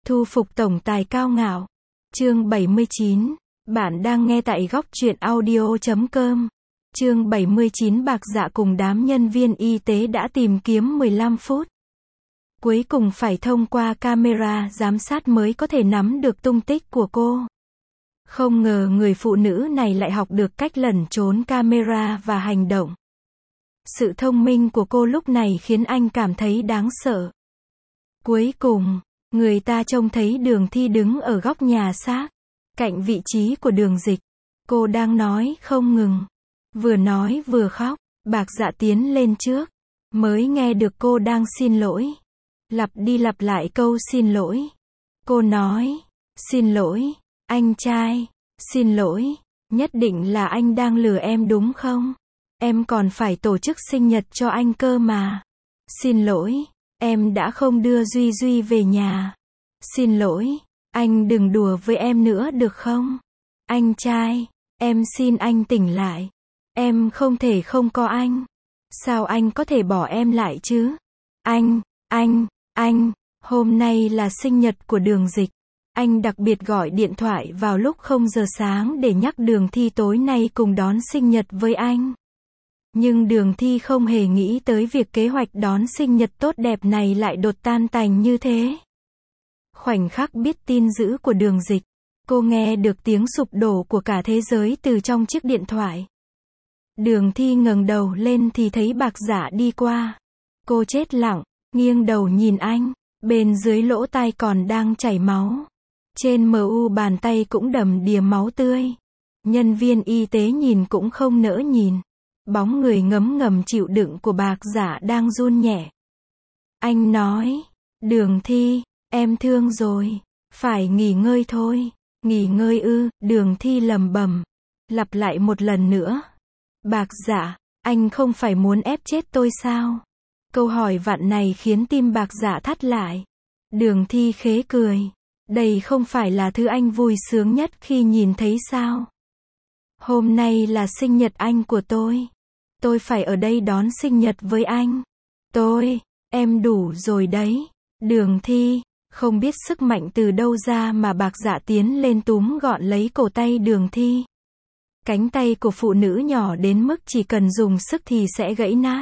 Thu phục tổng tài cao ngạo. Chương 79. Bạn đang nghe tại góc truyện audio.com. Chương 79. Bạc Dạ cùng đám nhân viên y tế đã tìm kiếm 15 phút. Cuối cùng phải thông qua camera giám sát mới có thể nắm được tung tích của cô. Không ngờ người phụ nữ này lại học được cách lẩn trốn camera và hành động. Sự thông minh của cô lúc này khiến anh cảm thấy đáng sợ. Cuối cùng, người ta trông thấy Đường Thi đứng ở góc nhà xác, cạnh vị trí của Đường Dịch. Cô đang nói không ngừng. Vừa nói vừa khóc. Bạc Dạ tiến lên trước. Mới nghe được cô đang xin lỗi. Lặp đi lặp lại câu xin lỗi. Cô nói, xin lỗi, anh trai, xin lỗi, nhất định là anh đang lừa em đúng không? Em còn phải tổ chức sinh nhật cho anh cơ mà. Xin lỗi, em đã không đưa Duy Duy về nhà. Xin lỗi, anh đừng đùa với em nữa được không? Anh trai, em xin anh tỉnh lại. Em không thể không có anh. Sao anh có thể bỏ em lại chứ? Anh, hôm nay là sinh nhật của Đường Dịch. Anh đặc biệt gọi điện thoại vào lúc 0 giờ sáng để nhắc Đường Thi tối nay cùng đón sinh nhật với anh. Nhưng Đường Thi không hề nghĩ tới việc kế hoạch đón sinh nhật tốt đẹp này lại đột tan tành như thế. Khoảnh khắc biết tin dữ của Đường Dịch, cô nghe được tiếng sụp đổ của cả thế giới từ trong chiếc điện thoại. Đường Thi ngẩng đầu lên thì thấy Bạc Dạ đi qua. Cô chết lặng, nghiêng đầu nhìn anh, bên dưới lỗ tai còn đang chảy máu. Trên mu bàn tay cũng đầm đìa máu tươi. Nhân viên y tế nhìn cũng không nỡ nhìn. Bóng người ngấm ngầm chịu đựng của Bạc Dạ đang run nhẹ. Anh nói, Đường Thi, em thương rồi, phải nghỉ ngơi thôi. Nghỉ ngơi ư? Đường Thi lẩm bẩm, lặp lại một lần nữa. Bạc Dạ, anh không phải muốn ép chết tôi sao? Câu hỏi vặn này khiến tim Bạc Dạ thắt lại. Đường Thi khế cười. Đây không phải là thứ anh vui sướng nhất khi nhìn thấy sao? Hôm nay là sinh nhật anh của tôi. Tôi phải ở đây đón sinh nhật với anh. Em đủ rồi đấy. Đường Thi, không biết sức mạnh từ đâu ra mà Bạc Dạ tiến lên túm gọn lấy cổ tay Đường Thi. Cánh tay của phụ nữ nhỏ đến mức chỉ cần dùng sức thì sẽ gãy nát.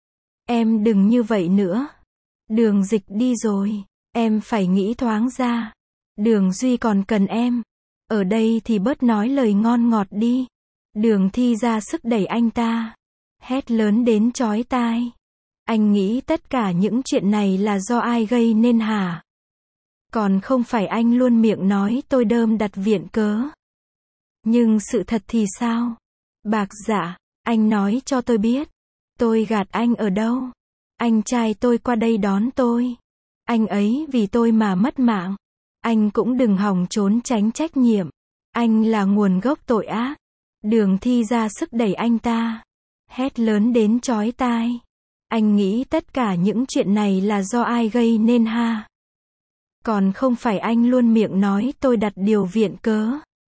Em đừng như vậy nữa. Đường Dịch đi rồi. Em phải nghĩ thoáng ra. Đường Duy còn cần em. Ở đây thì bớt nói lời ngon ngọt đi. Đường Thi ra sức đẩy anh ta. Hét lớn đến chói tai. Anh nghĩ tất cả những chuyện này là do ai gây nên hả? Còn không phải anh luôn miệng nói tôi đơm đặt viện cớ. Nhưng sự thật thì sao? Bạc Dạ, anh nói cho tôi biết. Tôi gạt anh ở đâu? Anh trai tôi qua đây đón tôi. Anh ấy vì tôi mà mất mạng. Anh cũng đừng hòng trốn tránh trách nhiệm. Anh là nguồn gốc tội ác. Đường Thi ra sức đẩy anh ta. Hét lớn đến chói tai. Anh nghĩ tất cả những chuyện này là do ai gây nên ha? Còn không phải anh luôn miệng nói tôi đặt điều viện cớ.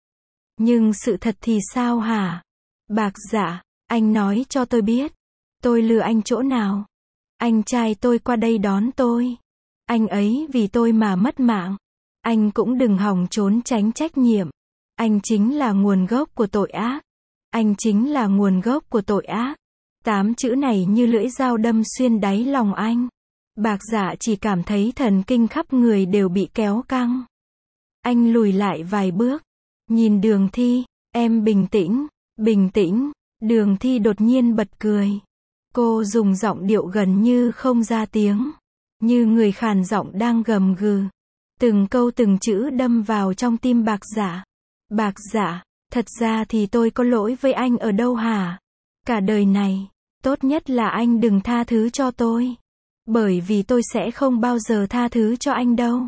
Nhưng sự thật thì sao hả? Bạc Dạ, anh nói cho tôi biết. Tôi lừa anh chỗ nào? Anh trai tôi qua đây đón tôi. Anh ấy vì tôi mà mất mạng. Anh cũng đừng hòng trốn tránh trách nhiệm. Anh chính là nguồn gốc của tội ác. Anh chính là nguồn gốc của tội ác. 8 chữ này như lưỡi dao đâm xuyên đáy lòng anh. Bạc Dạ chỉ cảm thấy thần kinh khắp người đều bị kéo căng. Anh lùi lại vài bước. Nhìn Đường Thi, em bình tĩnh, bình tĩnh. Đường Thi đột nhiên bật cười. Cô dùng giọng điệu gần như không ra tiếng. Như người khàn giọng đang gầm gừ. Từng câu từng chữ đâm vào trong tim Bạc Dạ. Bạc Dạ, thật ra thì tôi có lỗi với anh ở đâu hả? Cả đời này, tốt nhất là anh đừng tha thứ cho tôi. Bởi vì tôi sẽ không bao giờ tha thứ cho anh đâu.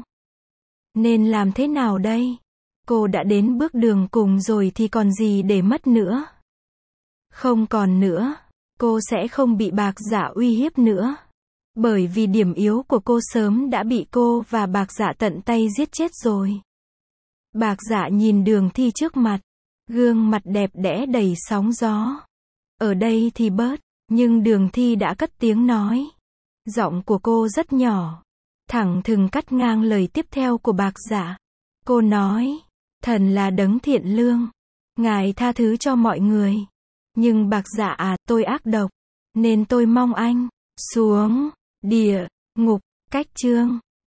Nên làm thế nào đây? Cô đã đến bước đường cùng rồi thì còn gì để mất nữa. Không còn nữa. Cô sẽ không bị Bạc Dạ uy hiếp nữa. Bởi vì điểm yếu của cô sớm đã bị cô và Bạc Dạ tận tay giết chết rồi. Bạc Dạ nhìn Đường Thi trước mặt. Gương mặt đẹp đẽ đầy sóng gió. Ở đây thì bớt. Nhưng Đường Thi đã cất tiếng nói. Giọng của cô rất nhỏ. thẳng thừng cắt ngang lời tiếp theo của Bạc Dạ. Cô nói, thần là đấng thiện lương, ngài tha thứ cho mọi người. Nhưng Bạc Dạ à, tôi ác độc, nên tôi mong anh xuống địa ngục. Cách chương